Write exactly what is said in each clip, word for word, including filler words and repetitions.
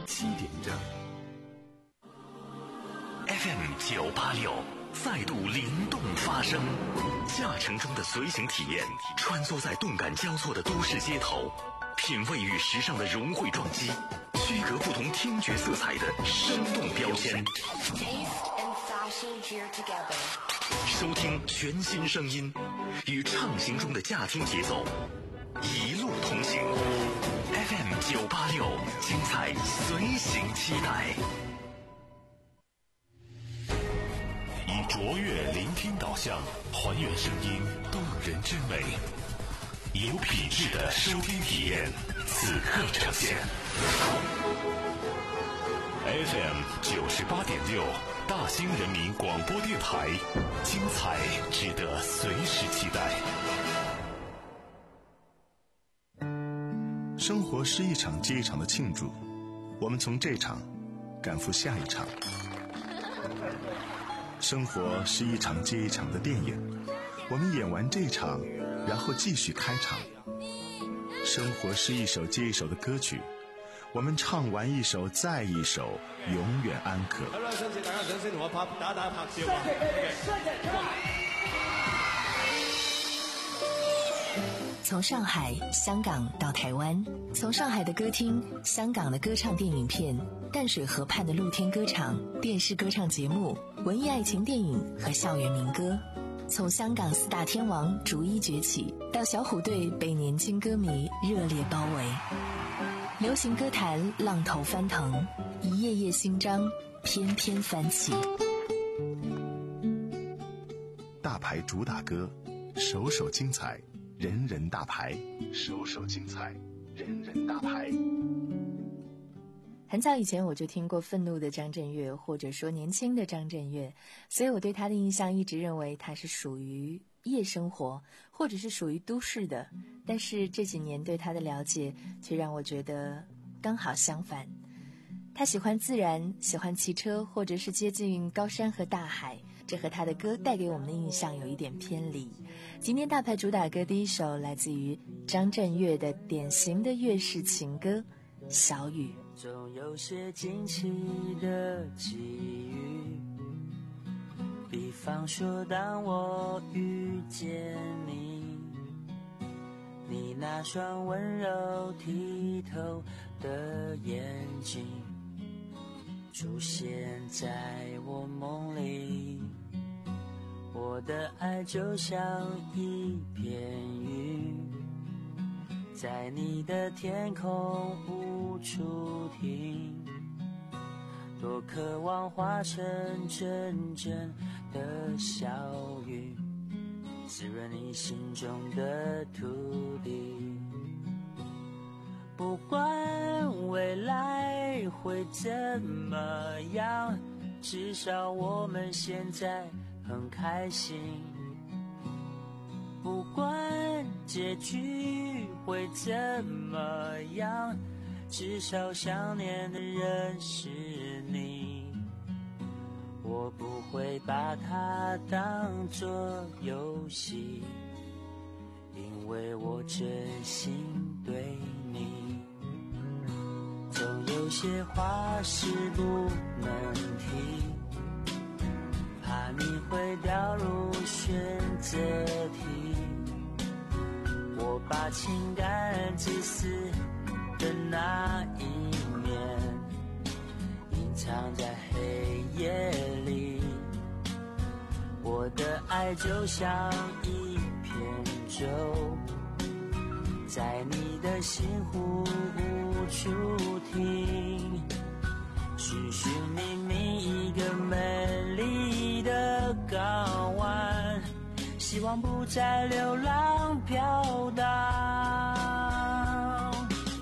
七点整。F M 九八六再度灵动发声，驾乘中的随行体验，穿梭在动感交错的都市街头，品味与时尚的融汇撞击，区隔不同听觉色彩的生动标签。收听全新声音，与畅行中的驾听节奏，一路同行。F M 九八六，精彩随行期待。以卓越聆听导向，还原声音动人之美，有品质的收听体验，此刻呈现。F M 九十八点六，大兴人民广播电台，精彩值得随时期待。 生活是一场接一场的庆祝，我们从这场赶赴下一场。生活是一场接一场的电影，我们演完这场，然后继续开场。生活是一首接一首的歌曲，我们唱完一首再一首，永远安可。好啦，想請大家掌聲同我拍打打拍照啊！ 從上海、香港到台灣，從上海的歌廳、香港的歌唱電影片、淡水河畔的露天歌場、電視歌唱節目、文藝愛情電影和校園民歌，從香港四大天王逐一崛起，到小虎隊被年輕歌迷熱烈包圍，流行歌壇浪頭翻騰，一頁頁新章翩翩翻起。 大牌主打歌，首首精彩，人人大牌，首首精彩，人人大牌。 很早以前我就听过愤怒的张震岳，或者说年轻的张震岳，所以我对他的印象一直认为他是属于夜生活，或者是属于都市的。但是这几年对他的了解却让我觉得刚好相反，他喜欢自然，喜欢骑车，或者是接近高山和大海，这和他的歌带给我们的印象有一点偏离。今天大牌主打歌第一首来自于张震岳的典型的粤式情歌《小雨》。 总有些惊奇的际遇，比方说当我遇见你，你那双温柔剔透的眼睛出现在我梦里，我的爱就像一片云，在你的天空无处停，多渴望化成真正的小雨，滋润你心中的土地。不管未来会怎么样，至少我们现在很开心。不管结局会怎么样，至少想念的人是你。我不会把它当作游戏，因为我真心对你。总有些话是不能提，怕你会掉入选择题，我把情感自私的那一面隐藏在黑夜里，我的爱就像一片舟，在你的心湖无处停，寻寻觅觅一个美丽的港湾，希望不再流浪飘荡。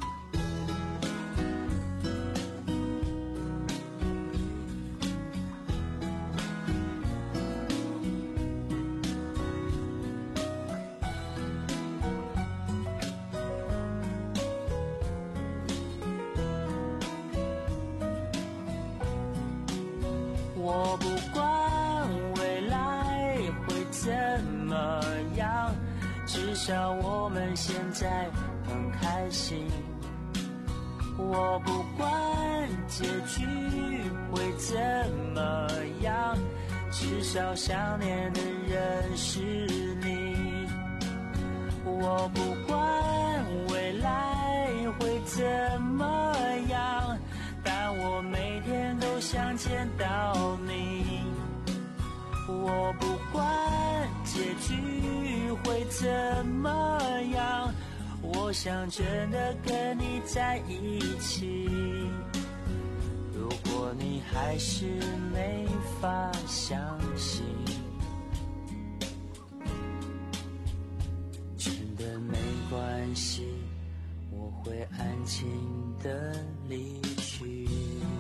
我不管未来会怎么样，至少我们现在很开心。我不管结局会怎么样，至少想念的人是你。我不管未来会怎么样，但我每天都想见到你。我不管结局会怎么样，我想真的跟你在一起。如果你还是没法相信，真的没关系，我会安静的离去。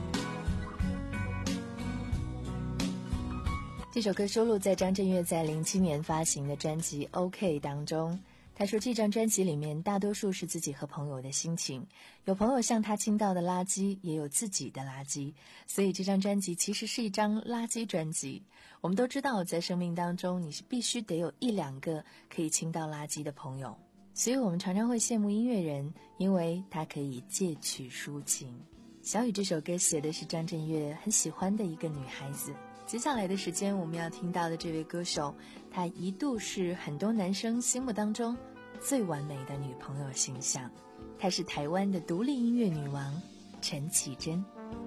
这首歌收录在张震岳在零七年发行的专辑《OK》当中。他说这张专辑里面大多数是自己和朋友的心情，有朋友向他倾倒的垃圾，也有自己的垃圾，所以这张专辑其实是一张垃圾专辑。我们都知道在生命当中你是必须得有一两个可以倾倒垃圾的朋友，所以我们常常会羡慕音乐人，因为他可以借曲抒情。小雨这首歌写的是张震岳很喜欢的一个女孩子。接下来的时间我们要听到的这位歌手，她一度是很多男生心目当中最完美的女朋友形象。她是台湾的独立音乐女王陈绮贞。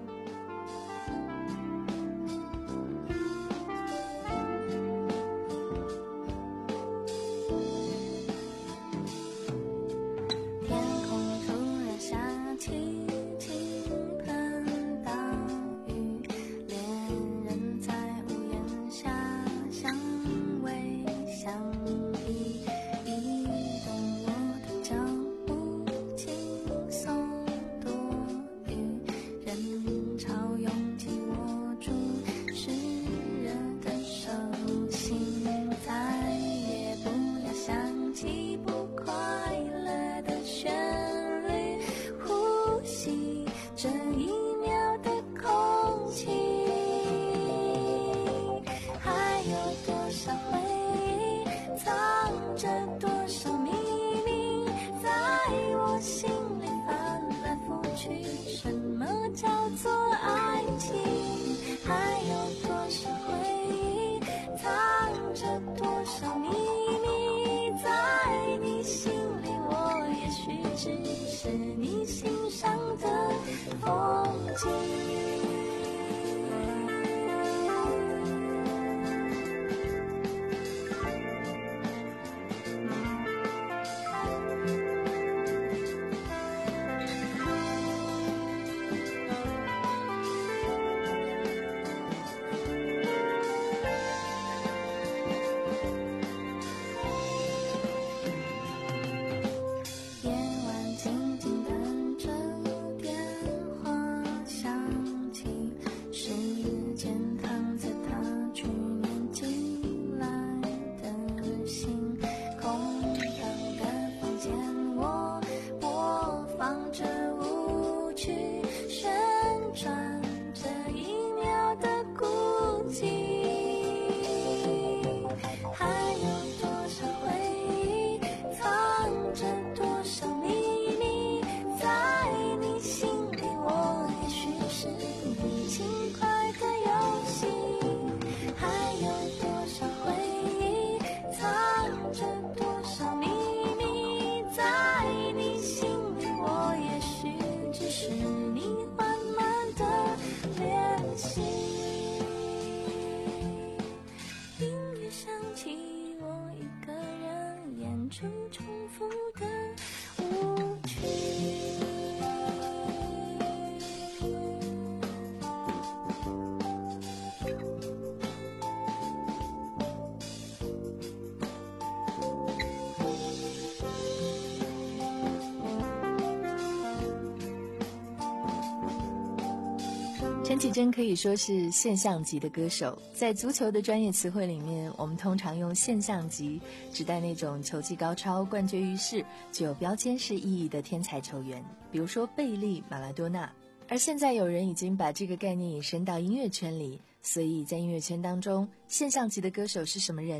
陈绮贞可以说是现象级的歌手，在足球的专业词汇里面，我们通常用现象级指代那种球技高超、冠绝于世、具有标签式意义的天才球员，比如说贝利、马拉多纳。而现在有人已经把这个概念引申到音乐圈里，所以在音乐圈当中，现象级的歌手是什么人呢？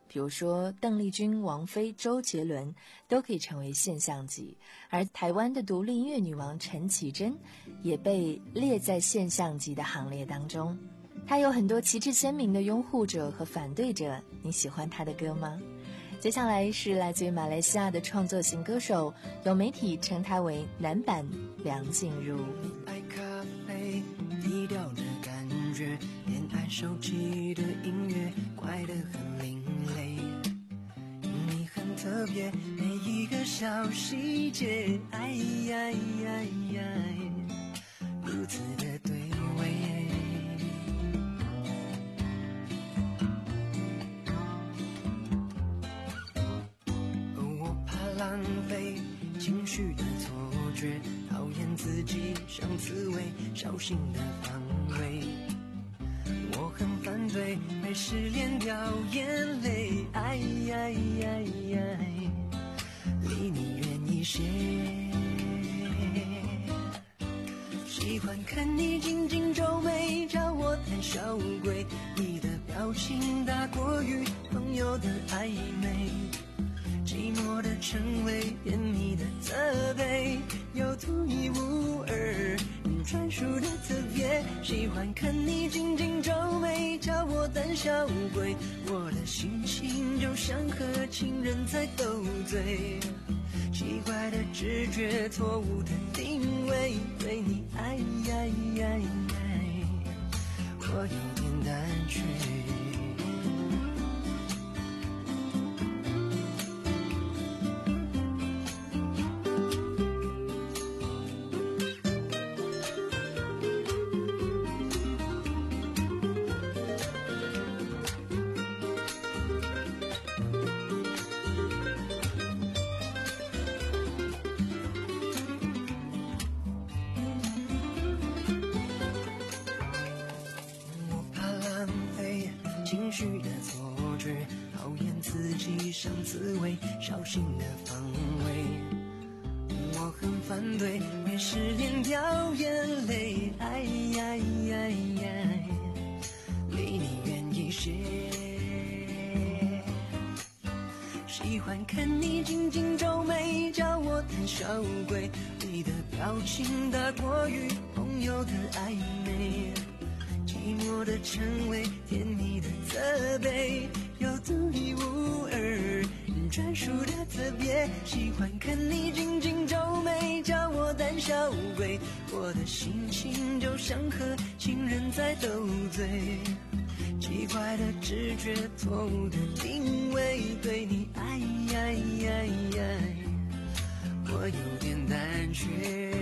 比如说邓丽君、王菲、周杰伦都可以成为现象级，而台湾的独立音乐女王陈绮贞也被列在现象级的行列当中。她有很多旗帜鲜明的拥护者和反对者，你喜欢她的歌吗？接下来是来自于马来西亚的创作型歌手，有媒体称她为男版梁静茹。 爱咖啡低调的感觉，恋爱手机的音乐怪得很另类，你很特别，每一个小细节，哎呀呀呀，如此的对味。我怕浪费情绪的错觉，讨厌自己像刺猬，小心的防卫。我很反对被失恋掉眼泪，哎呀呀呀，离你远一些。喜欢看你紧紧皱眉，叫我胆小鬼，你的表情大过于朋友的暧昧，寂寞的称谓，甜蜜的责备，有独一无二专属的特别。喜欢看你紧紧皱眉，叫我胆小鬼，我的心情就像和情人在斗嘴，奇怪的直觉，错误的定位，对你爱呀呀呀，我有点胆怯。情绪的错觉，讨厌自己像刺猬，小心的防卫。我很反对被失恋掉眼泪，哎呀呀呀，离你远一些。喜欢看你紧紧皱眉，叫我胆小鬼，你的表情大过于朋友的暧昧，寂寞的称谓，甜蜜的责备，有独一无二专属的特别。喜欢看你紧紧皱眉，叫我胆小鬼，我的心情就像和情人在斗嘴，奇怪的直觉，错误的定位，对你爱呀呀呀，我有点胆怯。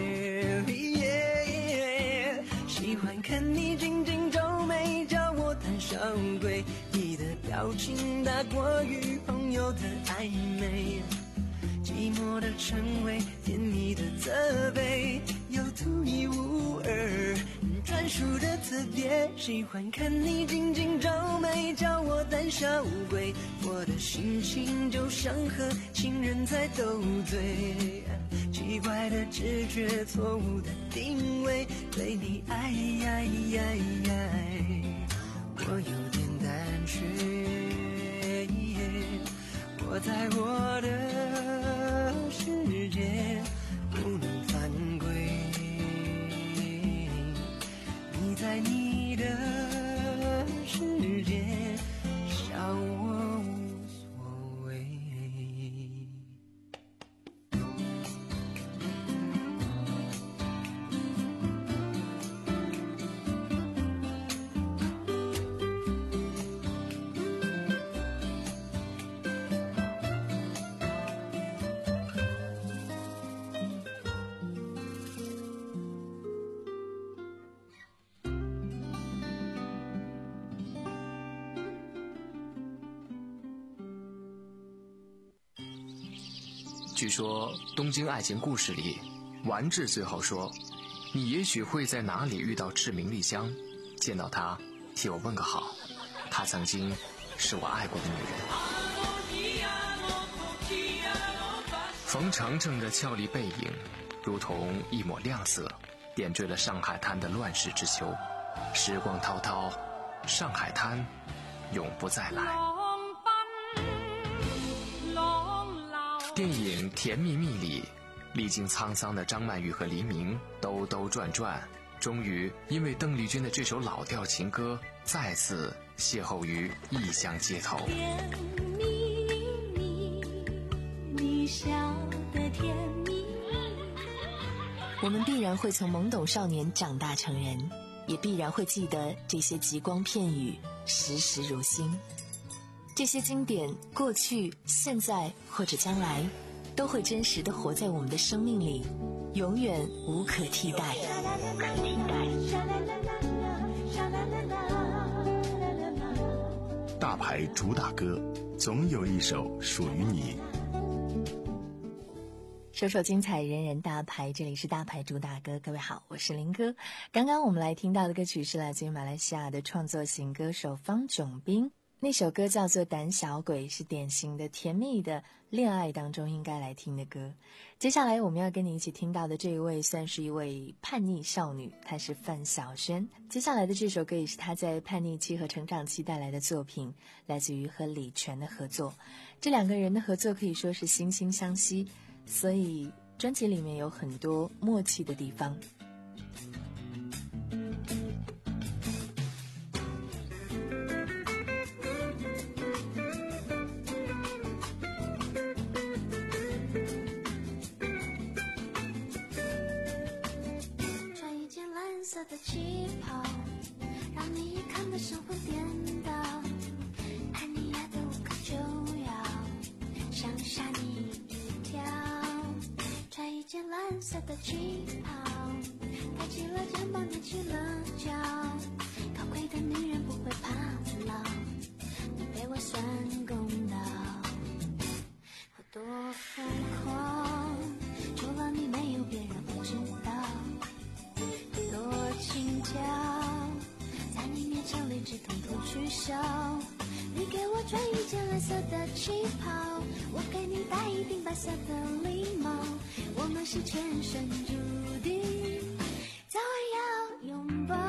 喜欢看你紧紧皱眉，叫我胆小鬼，你的表情大过于朋友的暧昧，寂寞的称谓，甜蜜的责备，有独一无二专属的特别。喜欢看你紧紧皱眉，叫我胆小鬼，我的心情就像和情人在斗嘴，奇怪的直觉，错误的定位，对你爱呀呀呀，我有点胆怯。我在我的世界不能犯规，你在你的世界笑我无所谓。 据说《东京爱情故事》里，丸治最后说：“你也许会在哪里遇到志明丽香，见到她，替我问个好。她曾经是我爱过的女人。”冯程程的俏丽背影，如同一抹亮色，点缀了上海滩的乱世之秋。时光滔滔，上海滩永不再来。 电影《甜蜜蜜》里，历经沧桑的张曼玉和黎明兜兜转转，终于因为邓丽君的这首老调情歌，再次邂逅于异乡街头。 甜蜜蜜，你笑得甜蜜。 我们必然会从懵懂少年长大成人，也必然会记得这些极光片语，时时如新。这些经典，过去、现在或者将来，都会真实地活在我们的生命里，永远无可替代。无可替代。 大牌主打歌，总有一首属于你。 首首精彩，人人大牌，这里是大牌主打歌。各位好，我是林哥。刚刚我们来听到的歌曲是来自于马来西亚的创作型歌手方炯斌，那首歌叫做《胆小鬼》，是典型的甜蜜的恋爱当中应该来听的歌。接下来我们要跟你一起听到的这一位算是一位叛逆少女，她是范晓萱。接下来的这首歌也是她在叛逆期和成长期带来的作品，来自于和李泉的合作。这两个人的合作可以说是惺惺相惜，所以专辑里面有很多默契的地方。 色的旗袍，让你一看得神魂颠倒，爱你爱得无可救药，想吓你一跳。穿一件蓝色的旗袍，抬起了肩膀，踮起了脚，高贵的女人不会怕老，你被我算公道。我多疯狂，除了你没有别人不知道。轻巧，在你面前理智统统取消。你给我穿一件蓝色的旗袍，我给你戴一顶白色的礼帽，我们是前生注定，早晚要拥抱。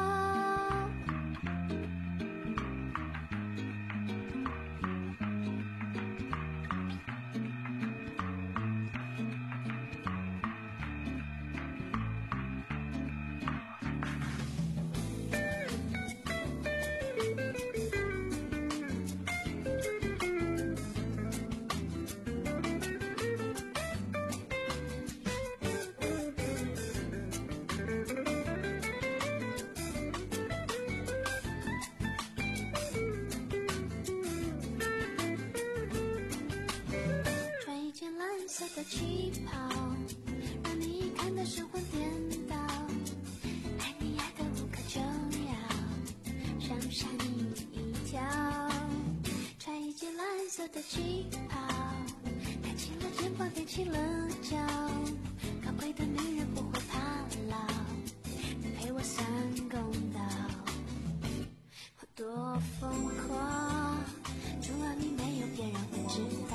色的旗袍，让你一看得神魂颠倒，爱你爱得无可救药，想吓你一跳。穿一件蓝色的旗袍，抬起了肩膀，踮起了脚，高贵的女人不会怕老，你陪我算公道。我多疯狂，除了你没有别人会知道。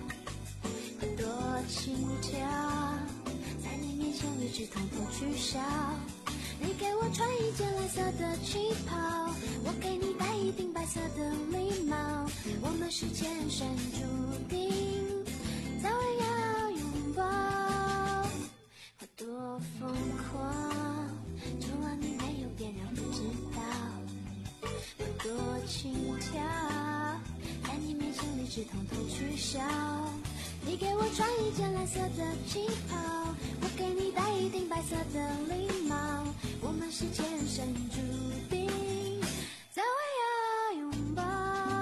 多轻巧，在你面前理智统统取消。你给我穿一件蓝色的旗袍，我给你戴一顶白色的礼帽，我们是前生注定，早晚要拥抱。我多疯狂，除了你没有别人不知道。我多轻巧，在你面前理智统统取消。你给我穿一件蓝色的旗袍，我给你戴一顶白色的礼帽，我们是前生注定，早晚要拥抱。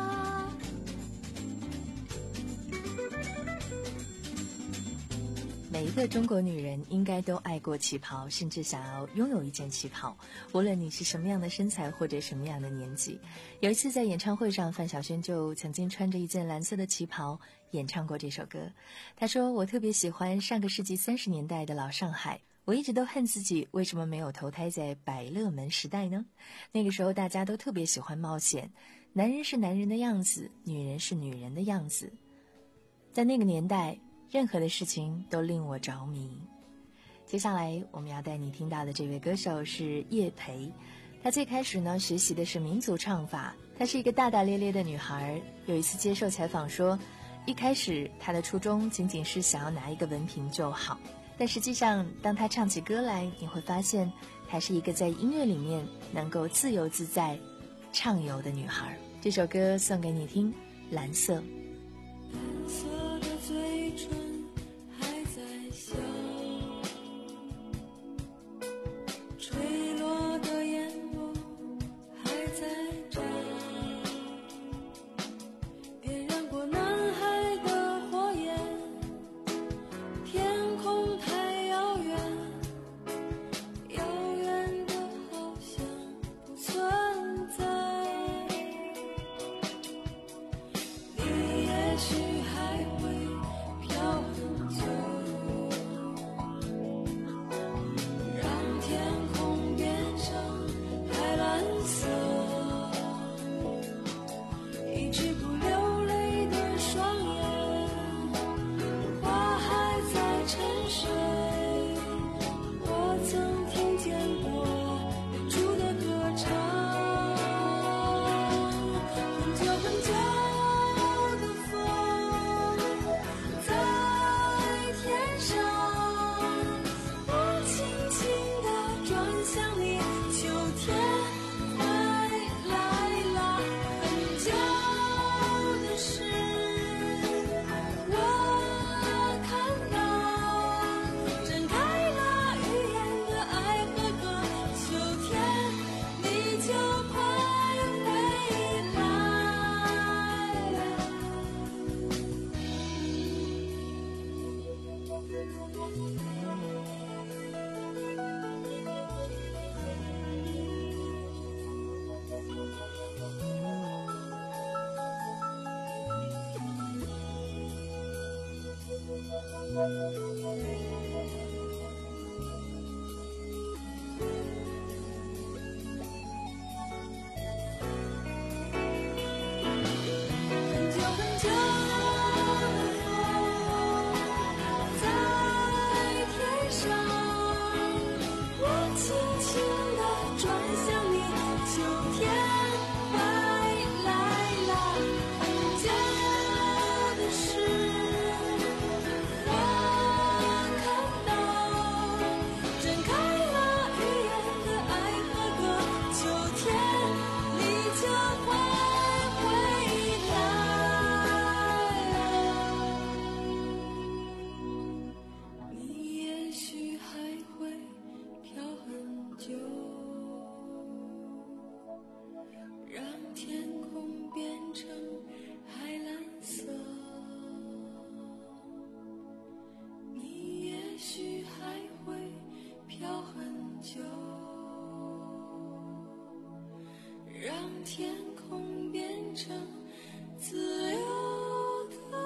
每一个中国女人应该都爱过旗袍，甚至想要拥有一件旗袍，无论你是什么样的身材或者什么样的年纪。有一次在演唱会上，范晓萱就曾经穿着一件蓝色的旗袍演唱过这首歌。她说，我特别喜欢上个世纪三十年代的老上海，我一直都恨自己为什么没有投胎在百乐门时代呢？那个时候大家都特别喜欢冒险，男人是男人的样子，女人是女人的样子。在那个年代，任何的事情都令我着迷。接下来我们要带你听到的这位歌手是叶培，她最开始呢学习的是民族唱法，她是一个大大咧咧的女孩。有一次接受采访说， 一开始他的初衷仅仅是想要拿一个文凭就好，但实际上当他唱起歌来，你会发现她是一个在音乐里面能够自由自在畅游的女孩。这首歌送给你听，蓝色。 蓝色的嘴唇还在笑，坠落的眼眸还在眨，点燃过男孩的火焰，天空太遥远，遥远的好像不存在。你也许还会飘很久，让天空变成海蓝色，一直不流泪的双眼，花还在沉睡。我曾听见过远处的歌唱，很久很久的风在天上，我轻轻地转向你，秋天快来了。很久的事我看到，睁开了语言的爱和歌，秋天你就快回来了。很久很久的风在天上，我轻轻地转向你，秋天快来了。很久的事我看到，睁开了语言的爱和歌，秋天你就快回来了。你也许还会飘很久，让天空变成海蓝色。你也许还会飘很久，让天空变成自由的。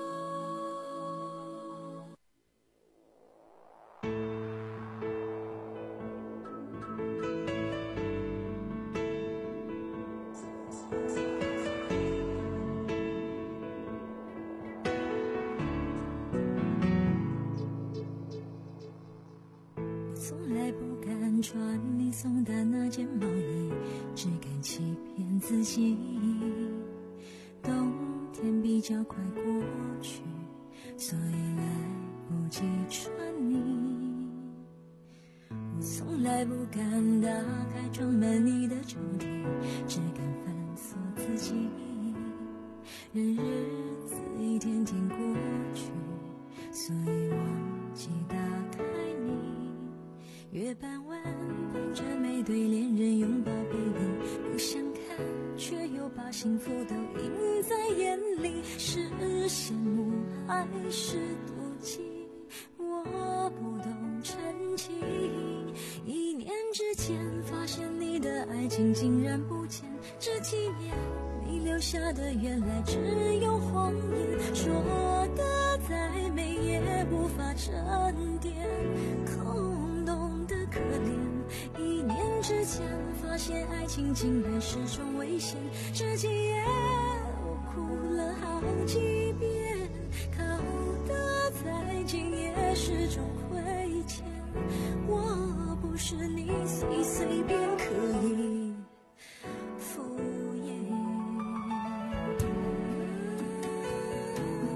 从来不敢穿你送的那件毛衣，只敢欺骗自己。冬天比较快过去，所以来不及穿你。我从来不敢打开装满你的抽屉，只敢反锁自己。任日子一天天过去，所以忘记打开你。月半弯伴着每对恋人拥抱背影，不想看，却又把幸福都映在眼里。是羡慕还是妒忌？我不懂真情。一念之间，发现你的爱情竟然不见。这几年你留下的原来只有谎言，说的再美也无法沉淀，空洞的可怜。一念之间，发现爱情竟然是种危险。这几夜我哭了好几遍，靠得再近也是种亏欠。我不是你随随便可以敷衍。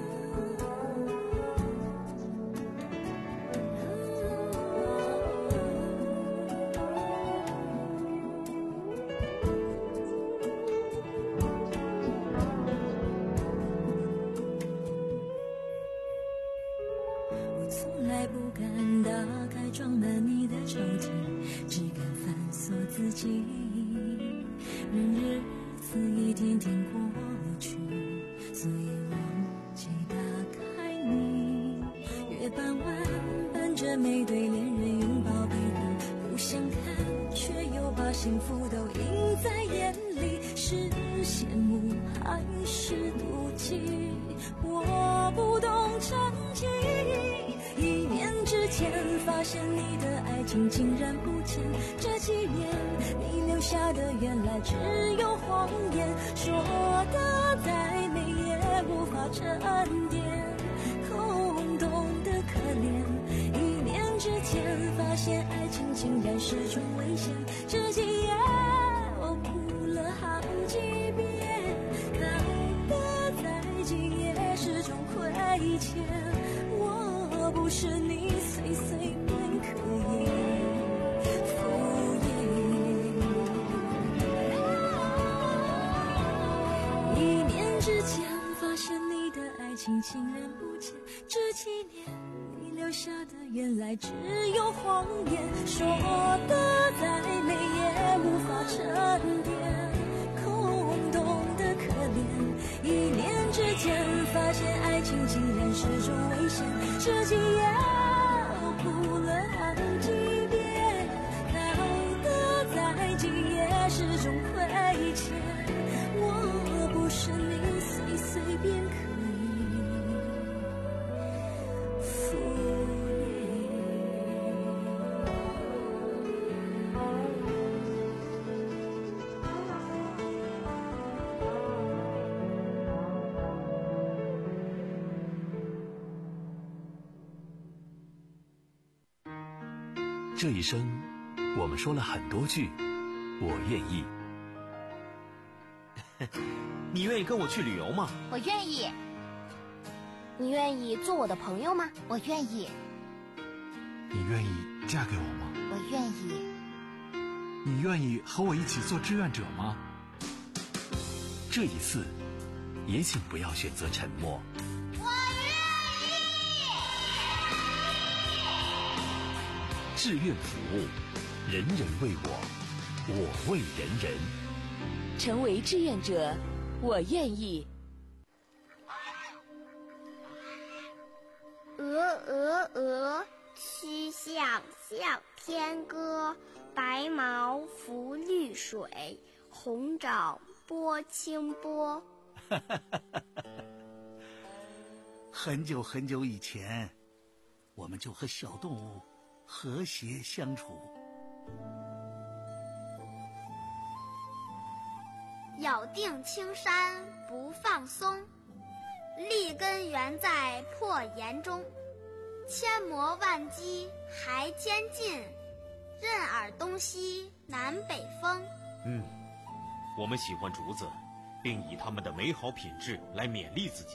自己。任日子一天天过去，所以忘记打开你。月傍晚，伴着每对恋人拥抱背对，不相看，却又把幸福都映在眼里。是羡慕还是妒忌？我不懂珍惜。一念之间，发现你的爱情竟然不见。这几年你留下的原来只有谎言，说的再美也无法沉淀，空洞的可怜。一念之间，发现爱情竟然是种危险。这几夜我哭了好几遍，靠的再近也是种亏欠。我不是你随随便可以敷衍。一念之间，发现你的爱情竟然不见。这几年你留下的原来只有谎言，说的再美也无法沉淀，空洞的可怜。一念之间，发现爱情竟然是种危险。这几夜我哭了好几遍，靠的再近也是种亏欠。我不是你随随便可以敷这一生，我们说了很多句“我愿意”。 你愿意跟我去旅游吗？ 我愿意。你愿意做我的朋友吗？我愿意。 你愿意嫁给我吗？ 我愿意。 你愿意和我一起做志愿者吗？ 这一次，也请不要选择沉默。志愿服务，人人为我，我为人人。 成为志愿者，我愿意。 鹅鹅鹅，曲项向天歌。白毛浮绿水，红掌拨清波。 很久很久以前，我们就和小动物和谐相处。 咬定青山不放松，立根原在破岩中。千磨万击还坚劲，任尔东西南北风。 嗯，我们喜欢竹子，并以它们的美好品质来勉励自己。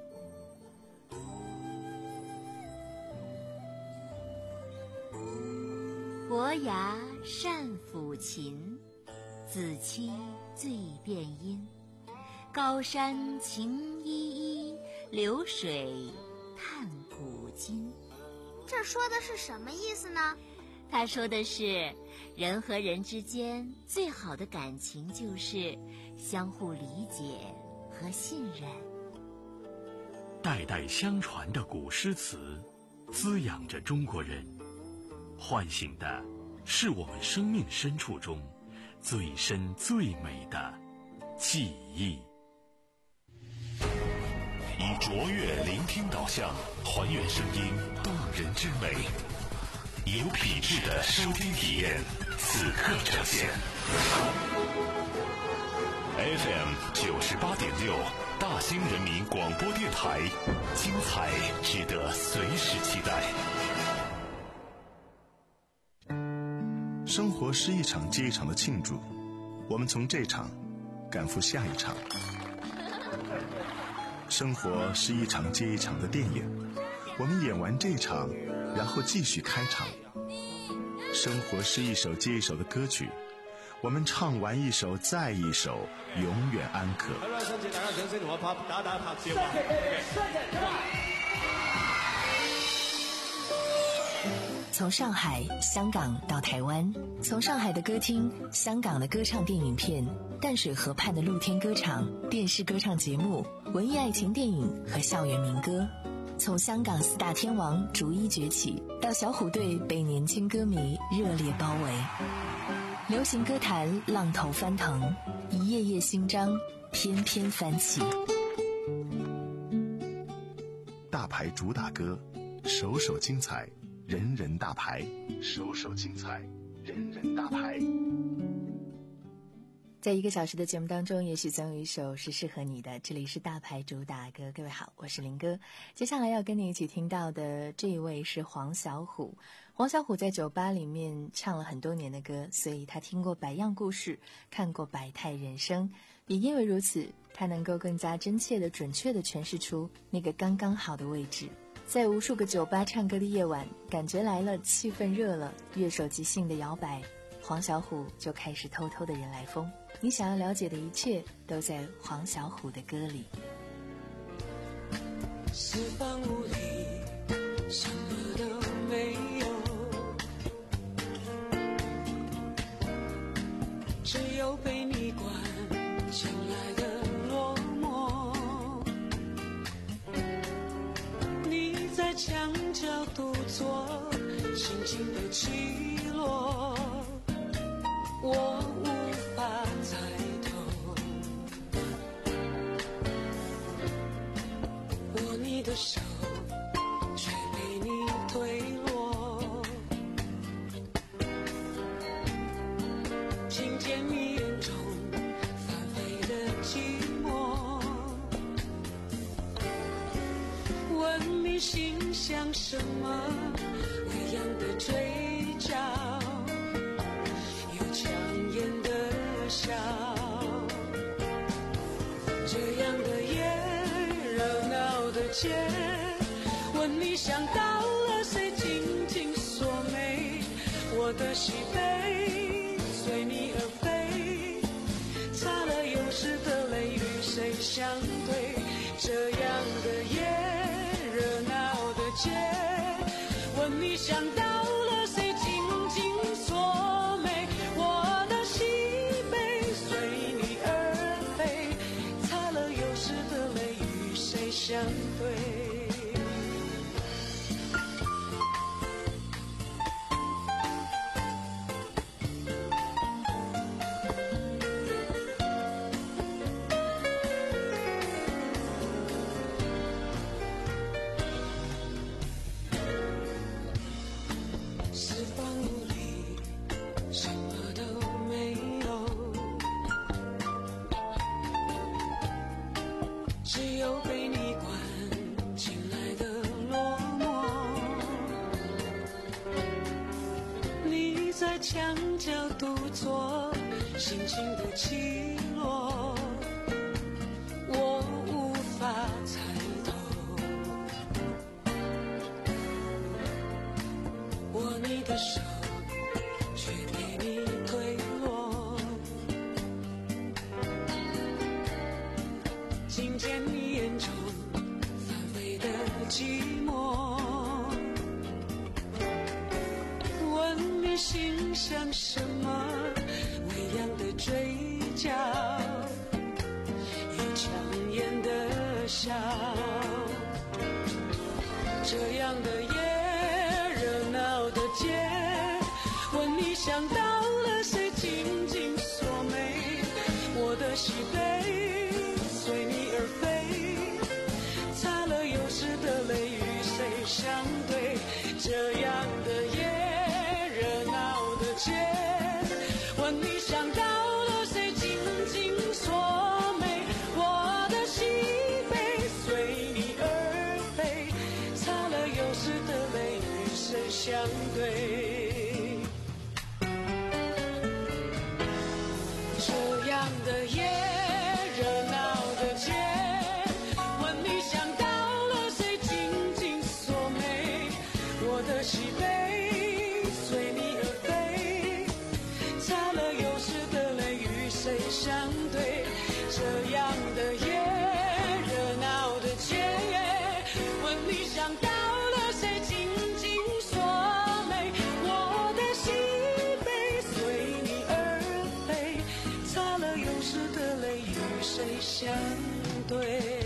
伯牙善抚琴，子期最辨音。高山晴依依，流水叹古今。 这说的是什么意思呢？ 他说的是，人和人之间最好的感情就是相互理解和信任。 代代相传的古诗词，滋养着中国人，唤醒的是我们生命深处中最深最美的记忆。以卓越聆听导向，还原声音动人之美，有品质的收听体验，此刻呈现。F M 九十八点六，大兴人民广播电台，精彩值得随时期待。 生活是一场接一场的庆祝，我们从这场赶赴下一场。生活是一场接一场的电影，我们演完这场，然后继续开场。生活是一首接一首的歌曲，我们唱完一首再一首，永远安可。 好啦，新次大家掌聲同我拍打打拍照啊！ 从上海、香港到台湾，从上海的歌厅、香港的歌唱电影片、淡水河畔的露天歌场、电视歌唱节目、文艺爱情电影和校园民歌，从香港四大天王逐一崛起，到小虎队被年轻歌迷热烈包围，流行歌坛浪头翻腾，一页页新章翩翩翻起。 大牌主打歌，首首精彩，人人大牌，首首精彩，人人大牌。 在一个小时的节目当中，也许总有一首是适合你的。这里是大牌主打歌，各位好，我是林哥。接下来要跟你一起听到的这一位是黄小琥。黄小琥在酒吧里面唱了很多年的歌，所以他听过百样故事，看过百态人生，也因为如此，他能够更加真切的、准确的诠释出那个刚刚好的位置。在无数个酒吧唱歌的夜晚，感觉来了，气氛热了，乐手即兴的摇摆，黄小琥就开始偷偷的人来疯。你想要了解的一切都在黄小琥的歌里。 四方无力，什么都没有，只有被你关进来的落寞。你在墙角独坐，心情的起落，我无法猜透。握你的手，却被你推落，听见你眼中翻飞的寂寞，问你心想什么，微扬的嘴角，有强颜的笑，这样的夜，热闹的街，问你想到了谁，紧紧锁眉，我的喜悲随你而飞，擦了有时的泪与谁相对，这样的夜，热闹的街，问你想到了谁，紧紧锁眉，我的喜悲随你而飞，擦了有时的泪与谁相对。四方无力，什么都没有，只有被你关进来的落寞。你在墙角独坐，心情的起落，我无法猜透。握你的手，却被你推落，听见你眼中翻飞的寂寞，问你心想什么，微扬的嘴角，有强颜的笑，这样的夜，热闹的街，问你想到了谁，紧紧锁眉，我的喜悲随你而飞，擦了有时的泪与谁相对，这样的夜，热闹的街，问你想到了谁，紧紧锁眉，我的喜悲随你而飞，擦了有时的泪与谁相对，这样的夜，热闹的街，问你想到了谁，紧紧锁眉，我的喜悲随你而飞，擦了有时的相对。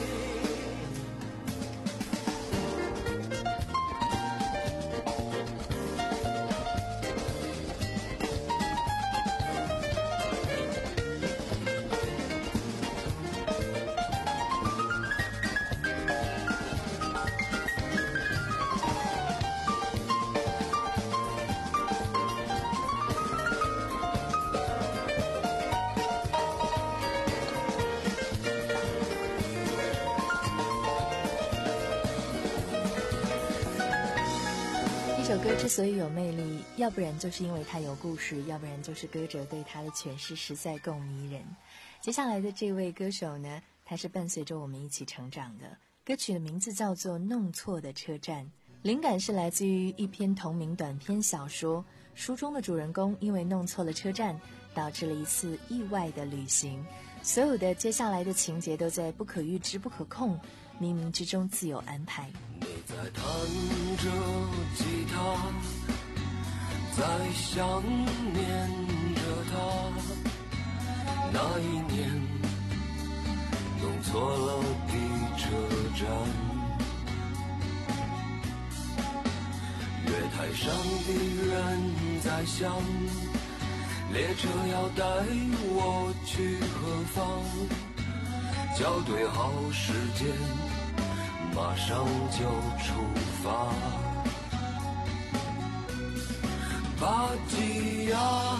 这首歌之所以有魅力，要不然就是因为它有故事，要不然就是歌者对它的诠释实在够迷人。接下来的这位歌手呢，他是伴随着我们一起成长的，歌曲的名字叫做《弄错的车站》，灵感是来自于一篇同名短篇小说，书中的主人公因为弄错了车站，导致了一次意外的旅行，所有的接下来的情节都在不可预知、不可控、冥冥之中自有安排。 你在弹着吉他，在想念着他。那一年弄错了的车站，月台上的人在想，列车要带我去何方？校对好时间，马上就出发。巴吉亚，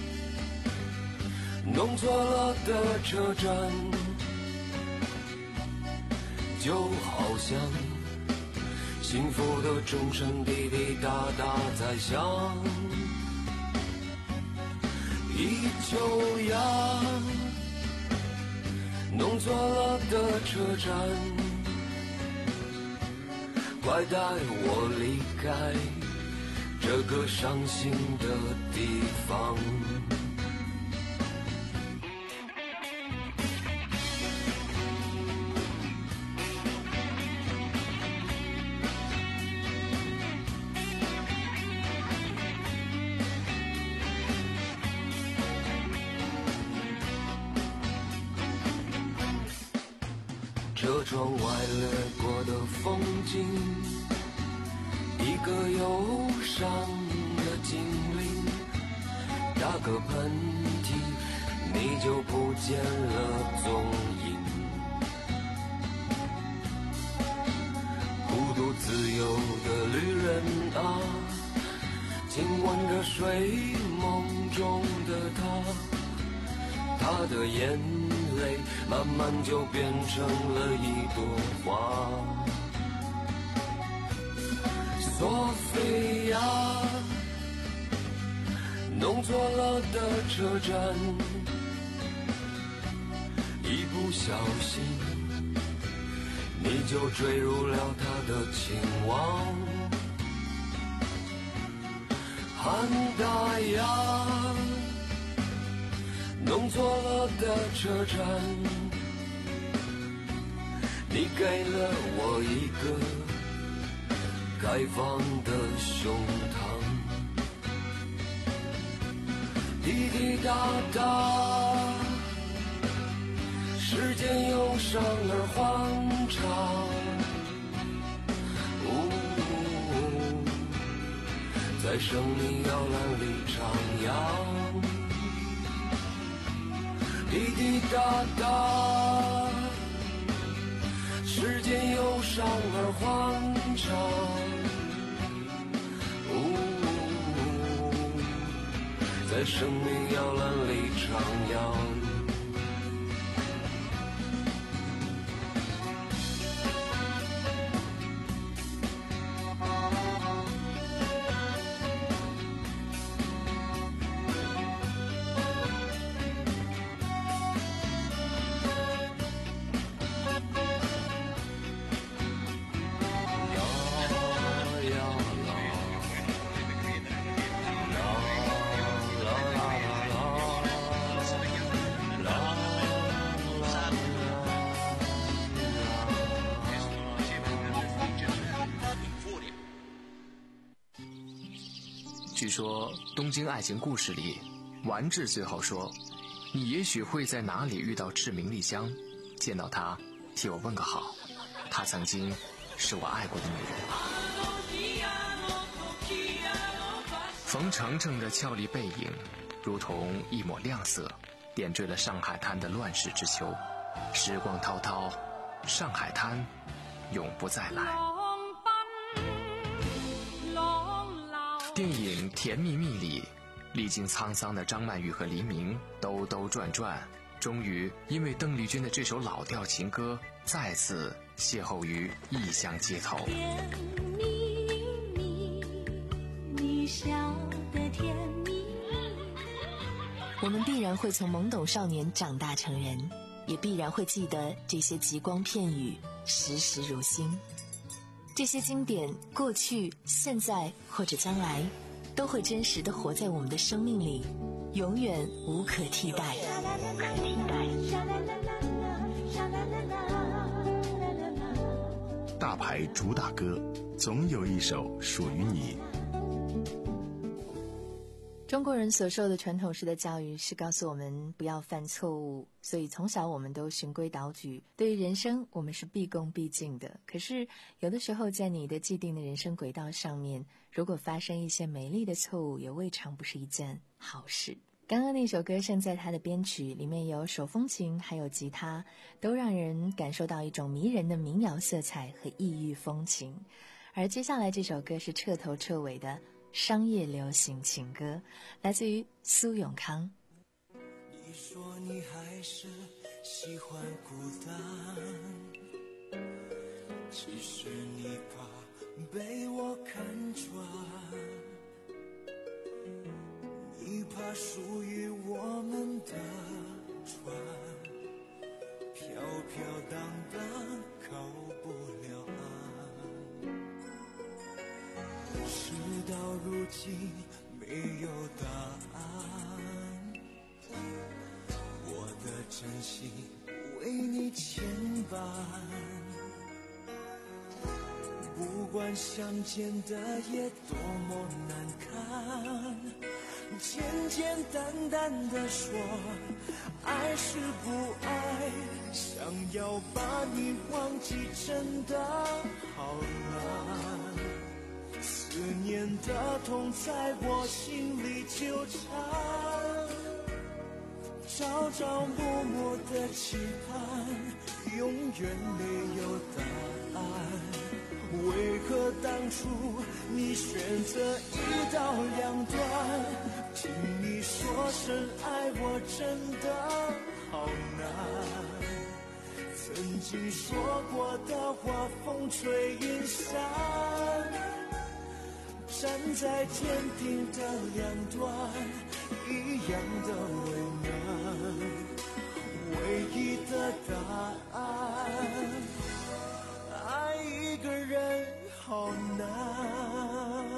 弄错了的车站，就好像幸福的钟声滴滴答答在响。一秋呀，弄错了的车站，快带我离开这个伤心的地方。车窗外掠过的风景，一个忧伤的精灵，打个喷嚏你就不见了踪影。孤独自由的旅人啊，亲吻着睡梦中的他，他的眼泪慢慢就变成了一朵花。索菲亚，弄错了的车站，一不小心你就坠入了他的情网。汉达亚，弄错了的车站，你给了我一个开放的胸膛。滴滴答答，时间忧伤而欢畅。在生命摇篮里徜徉，滴滴答答，时间忧伤而欢畅。在生命摇篮里徜徉。 据说《东京爱情故事》里，丸治最后说：“ 你也许会在哪里遇到志明丽香，见到她替我问个好，她曾经是我爱过的女人。冯程程的俏丽背影如同一抹亮色，点缀了上海滩的乱世之秋。时光滔滔，上海滩永不再来。电影《甜蜜蜜》里，历经沧桑的张曼玉和黎明兜兜转转，终于因为邓丽君的这首老调情歌再次邂逅于异乡街头。 甜蜜蜜，你笑得甜蜜。 我们必然会从懵懂少年长大成人，也必然会记得这些极光片语，时时如新。这些经典，过去、现在或者将来，都会真实地活在我们的生命里，永远无可替代。无可替代。 大牌主打歌，总有一首属于你。 中国人所受的传统式的教育是告诉我们不要犯错误，所以从小我们都循规蹈矩，对于人生我们是毕恭毕敬的。可是有的时候在你的既定的人生轨道上面，如果发生一些美丽的错误，也未尝不是一件好事。刚刚那首歌胜在它的编曲里面有手风琴还有吉他，都让人感受到一种迷人的民谣色彩和异域风情。而接下来这首歌是彻头彻尾的商业流行情歌，来自于苏永康。 你说你还是喜欢孤单，其实你怕被我看穿，你怕属于我们的船飘飘荡荡靠不了岸，事到如今没有答案，我的真心为你牵绊，不管相见的夜多么难堪，简简单单的说爱是不爱，想要把你忘记真的好难，思念的痛在我心里纠缠，朝朝暮暮的期盼永远没有答案，为何当初你选择一刀两断，听你说声爱我真的好难，曾经说过的话风吹云散，站在天平的两端一样的为难，唯一的答案，爱一个人好难。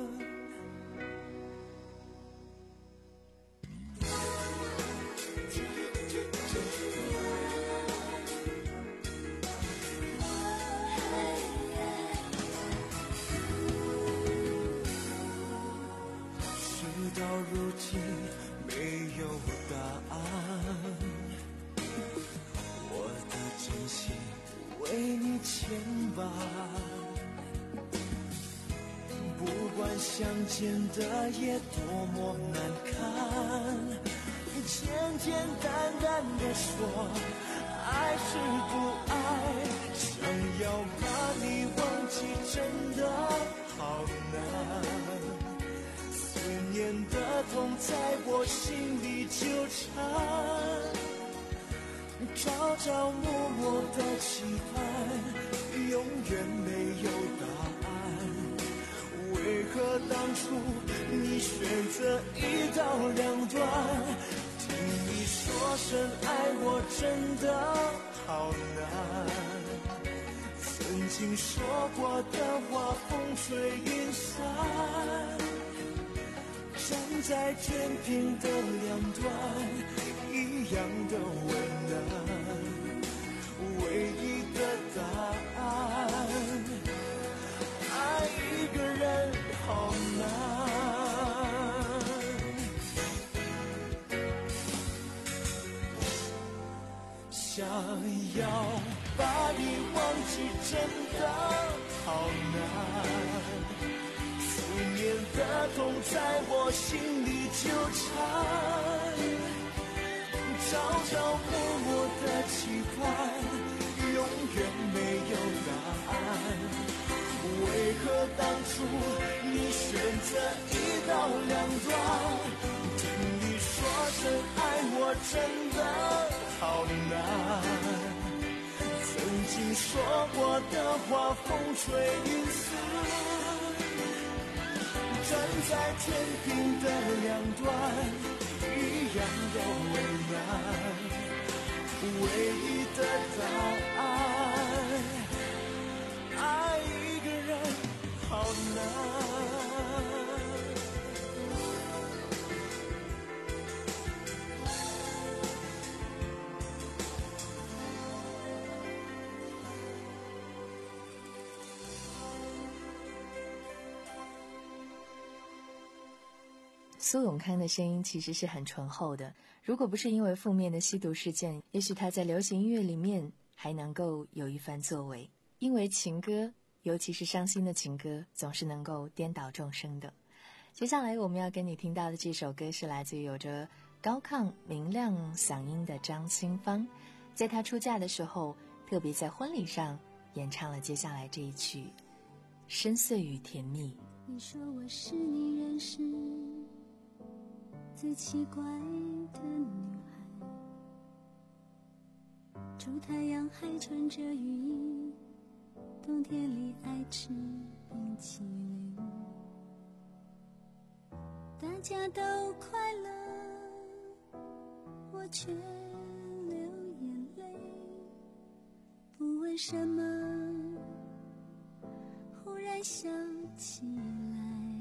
事到如今没有答案，我的真心为你牵绊，不管相见的夜多么难堪，简简单单的说爱是不爱，想要把你忘记真的好难，思念的痛在我心里纠缠，朝朝暮暮的期盼永远没有答案，为何当初你选择一刀两断，听你说声爱我真的好难，曾经说过的话风吹云散，站在天平的两端一样的为难，唯一的答案，爱一个人好难。 想要把你忘记真的好难，思念的痛在我心里纠缠，朝朝暮暮的期盼永远没有答案，为何当初你选择一刀两断，听你说声爱我真的好难，曾经说过的话风吹云散，站在天平的两端一样的为难，唯一的答案，爱一个人好难。 苏永康的声音其实是很醇厚的，如果不是因为负面的吸毒事件，也许他在流行音乐里面还能够有一番作为。因为情歌，尤其是伤心的情歌，总是能够颠倒众生的。接下来我们要跟你听到的这首歌是来自于有着高亢明亮嗓音的张清芳，在她出嫁的时候，特别在婚礼上演唱了接下来这一曲《深邃与甜蜜》。 你说我是你认识最奇怪的女孩，出太阳还穿着雨衣，冬天里爱吃冰淇淋，大家都快乐，我却流眼泪，不问什么，忽然想起来，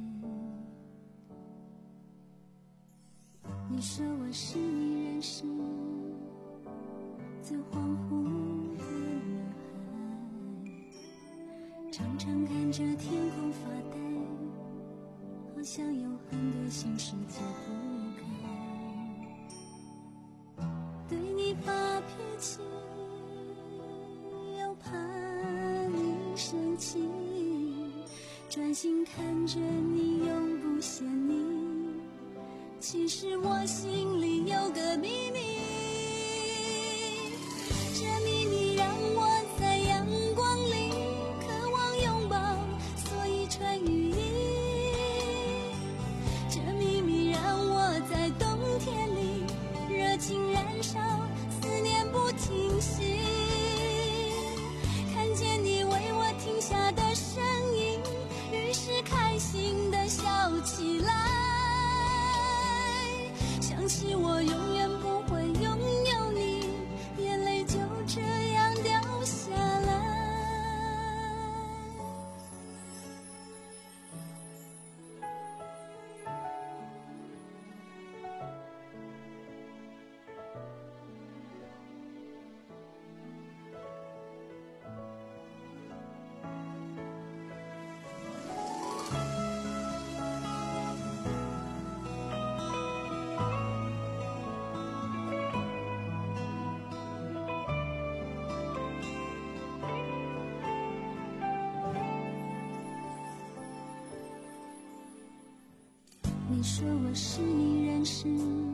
你说我是你认识最恍惚的女孩，常常看着天空发呆，好像有很多心事解不开，对你发脾气又怕你生气，专心看着你永不嫌你，其实我心里有个秘密，这秘密让我在阳光里渴望拥抱，所以穿雨衣，这秘密让我在冬天里热情燃烧，思念不停息，看见你为我停下的身影，于是开心地笑起来，相信我永远不会拥有你，眼泪就这样掉下来。你说我是你认识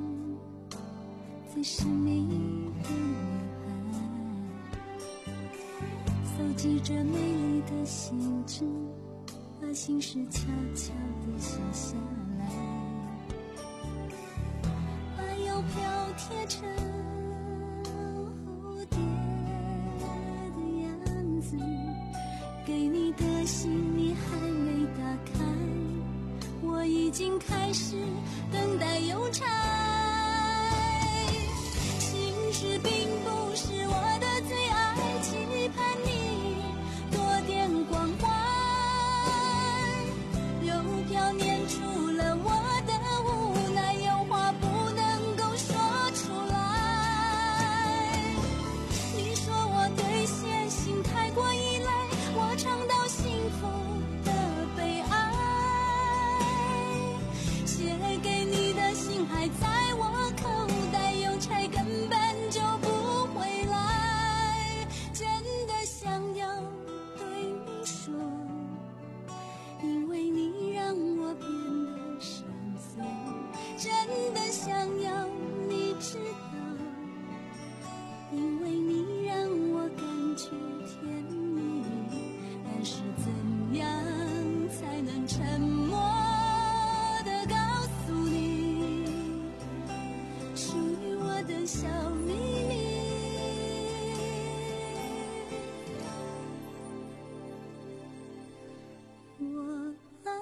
最神秘的女孩，搜集着美丽的信纸，把心事悄悄地写下来，把邮票贴成蝴蝶的样子，给你的信你还没打开，我已经开始等待邮差，心事并不是我的最爱，期盼你多点关怀，邮票念出了我的无奈，有话不能够说出来，你说我对写信太过依赖，我尝到幸福的悲哀，写给你的信还在小秘密。我爱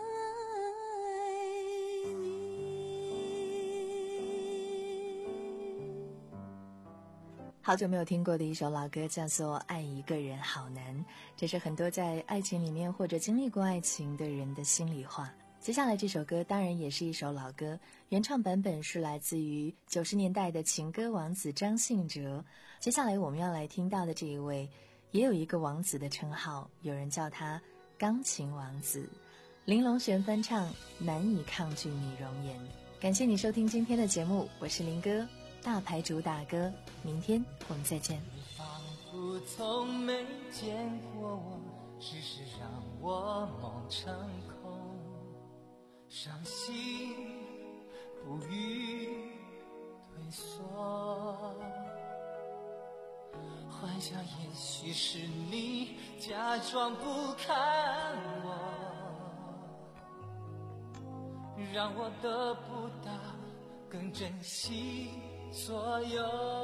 好久没有听过的一首老歌，叫做《爱一个人好难》，这是很多在爱情里面或者经历过爱情的人的心里话。接下来这首歌当然也是一首老歌，原唱版本是来自于九十年代的情歌王子张信哲。接下来我们要来听到的这一位也有一个王子的称号，有人叫他钢琴王子。林隆璇翻唱《难以抗拒你容颜》。感谢你收听今天的节目，我是林哥，大牌主打歌，明天我们再见。 你仿佛从没见过我，只是让我梦成空，伤心不语退缩，幻想也许是你假装不看我，让我得不到更珍惜所有。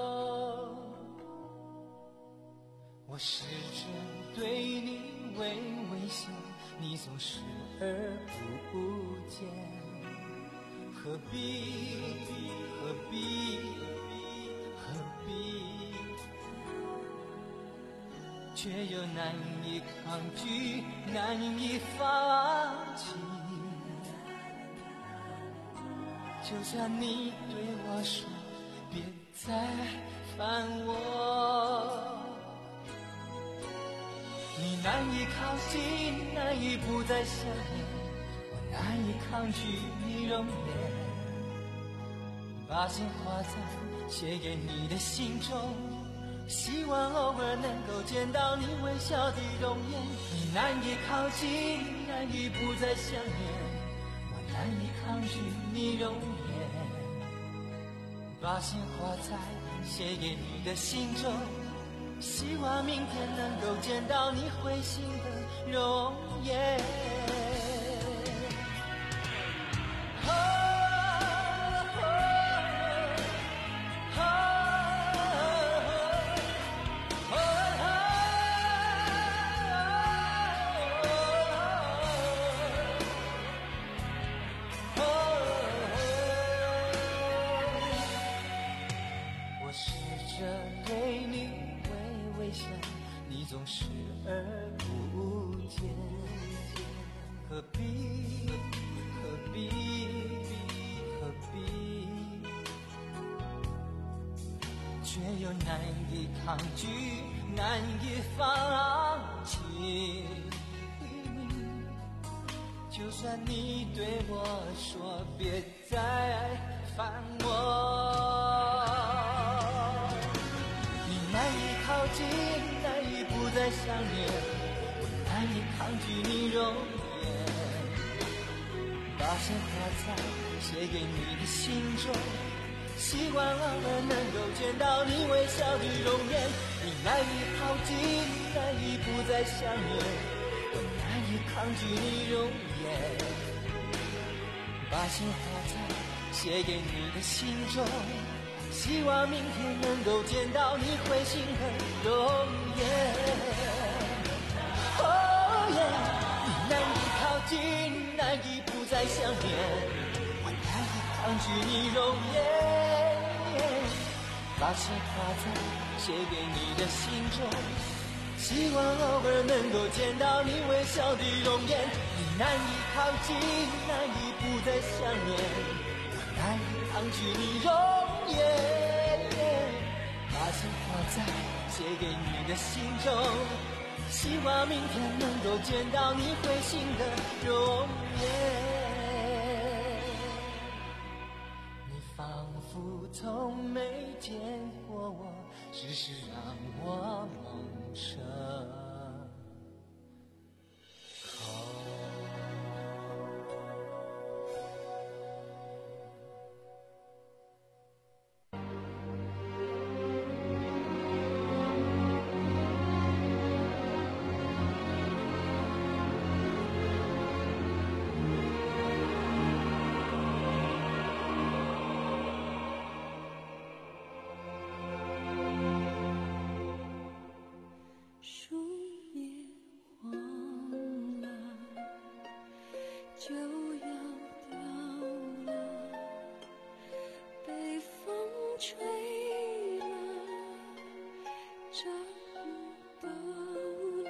我试着对你微微笑，你总视而不见，何必何必何必，却又难以抗拒，难以放弃。就算你对我说别再烦我，你难以靠近，难以不再想念，我难以抗拒你容颜，把心画在写给你的信中，希望偶尔能够见到你微笑的容颜。你难以靠近，难以不再想念，我难以抗拒你容颜，把心画在写给你的信中，希望明天能够见到你会心的容颜。我试着对你微微笑，你总视而不见，何必何必何必，却又难以抗拒，难以放弃。就算你对我说别再烦我，你难以靠近，难以不再想念，我难以抗拒你容颜，把心画在写给你的信中，希望偶尔能够见到你微笑的容颜。你难以靠近，难以不再想念，我难以抗拒你容颜，把心画在写给你的信中，希望明天能够见到你会心的容颜。哦耶，你难以靠近，难以不再想念，我难以抗拒你容颜，把心画在写给你的信中，希望偶尔能够见到你微笑的容颜。你难以靠近，难以不再想念，我难以抗拒你容颜，把心画在写给你的信中，希望明天能够见到你会心的容颜。你仿佛从没见过我，只是让我梦成吹了，挣不了，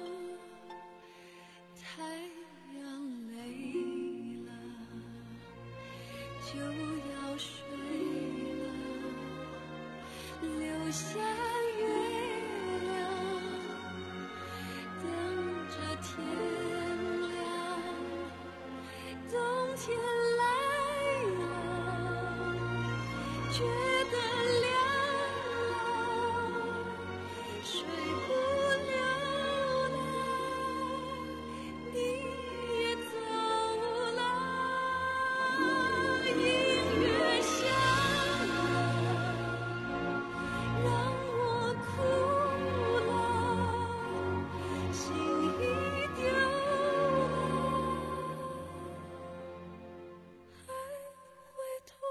太阳累了，就要睡了，留下月亮，等着天亮，冬天来了，觉得凉了，睡不了了，你也走了，音乐响了，让我哭了，心已丢了，还会痛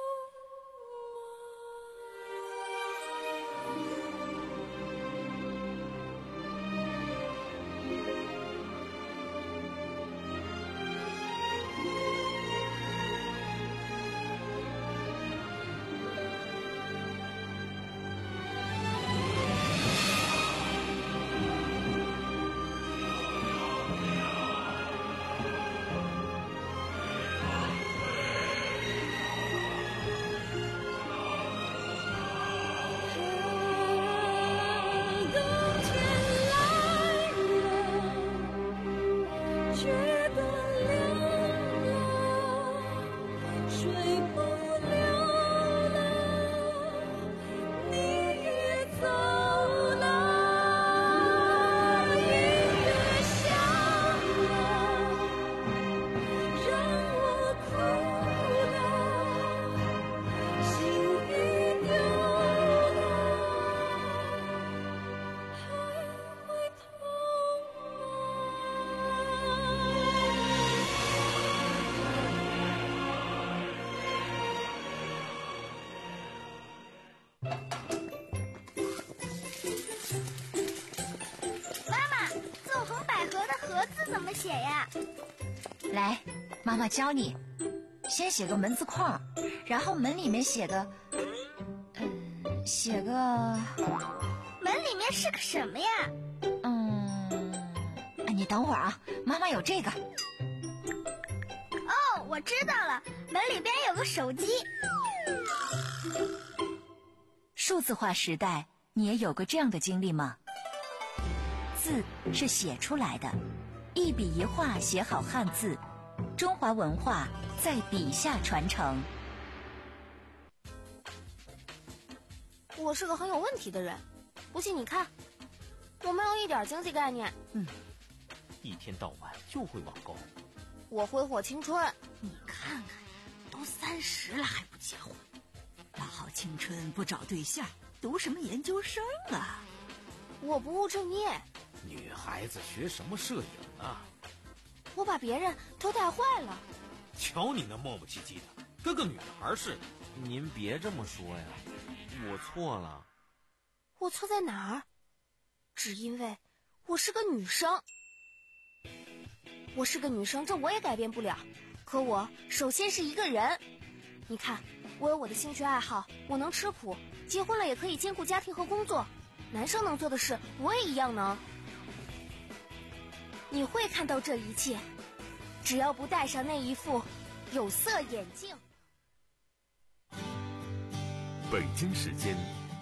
怎么写呀？ 来，妈妈教你，先写个门字框，然后门里面写个，嗯，写个。 门里面是个什么呀？ 嗯，你等会儿啊，妈妈有这个。 哦，我知道了，门里边有个手机。 数字化时代，你也有过这样的经历吗？字是写出来的，一笔一画写好汉字，中华文化在笔下传承。 我是个很有问题的人，不信你看，我没有一点经济概念。 嗯，一天到晚就会网购。 我挥霍青春。 你看看，都三十了还不结婚，大好青春不找对象，读什么研究生啊？ 我不务正业。 女孩子学什么摄影啊？ 我把别人都带坏了。 瞧你那磨磨唧唧的，跟个女孩似的。 您别这么说呀，我错了。 我错在哪儿？只因为我是个女生。我是个女生，这我也改变不了。可我首先是一个人。你看，我有我的兴趣爱好，我能吃苦，结婚了也可以兼顾家庭和工作。男生能做的事，我也一样能。你会看到这一切，只要不戴上那一副有色眼镜。 北京时间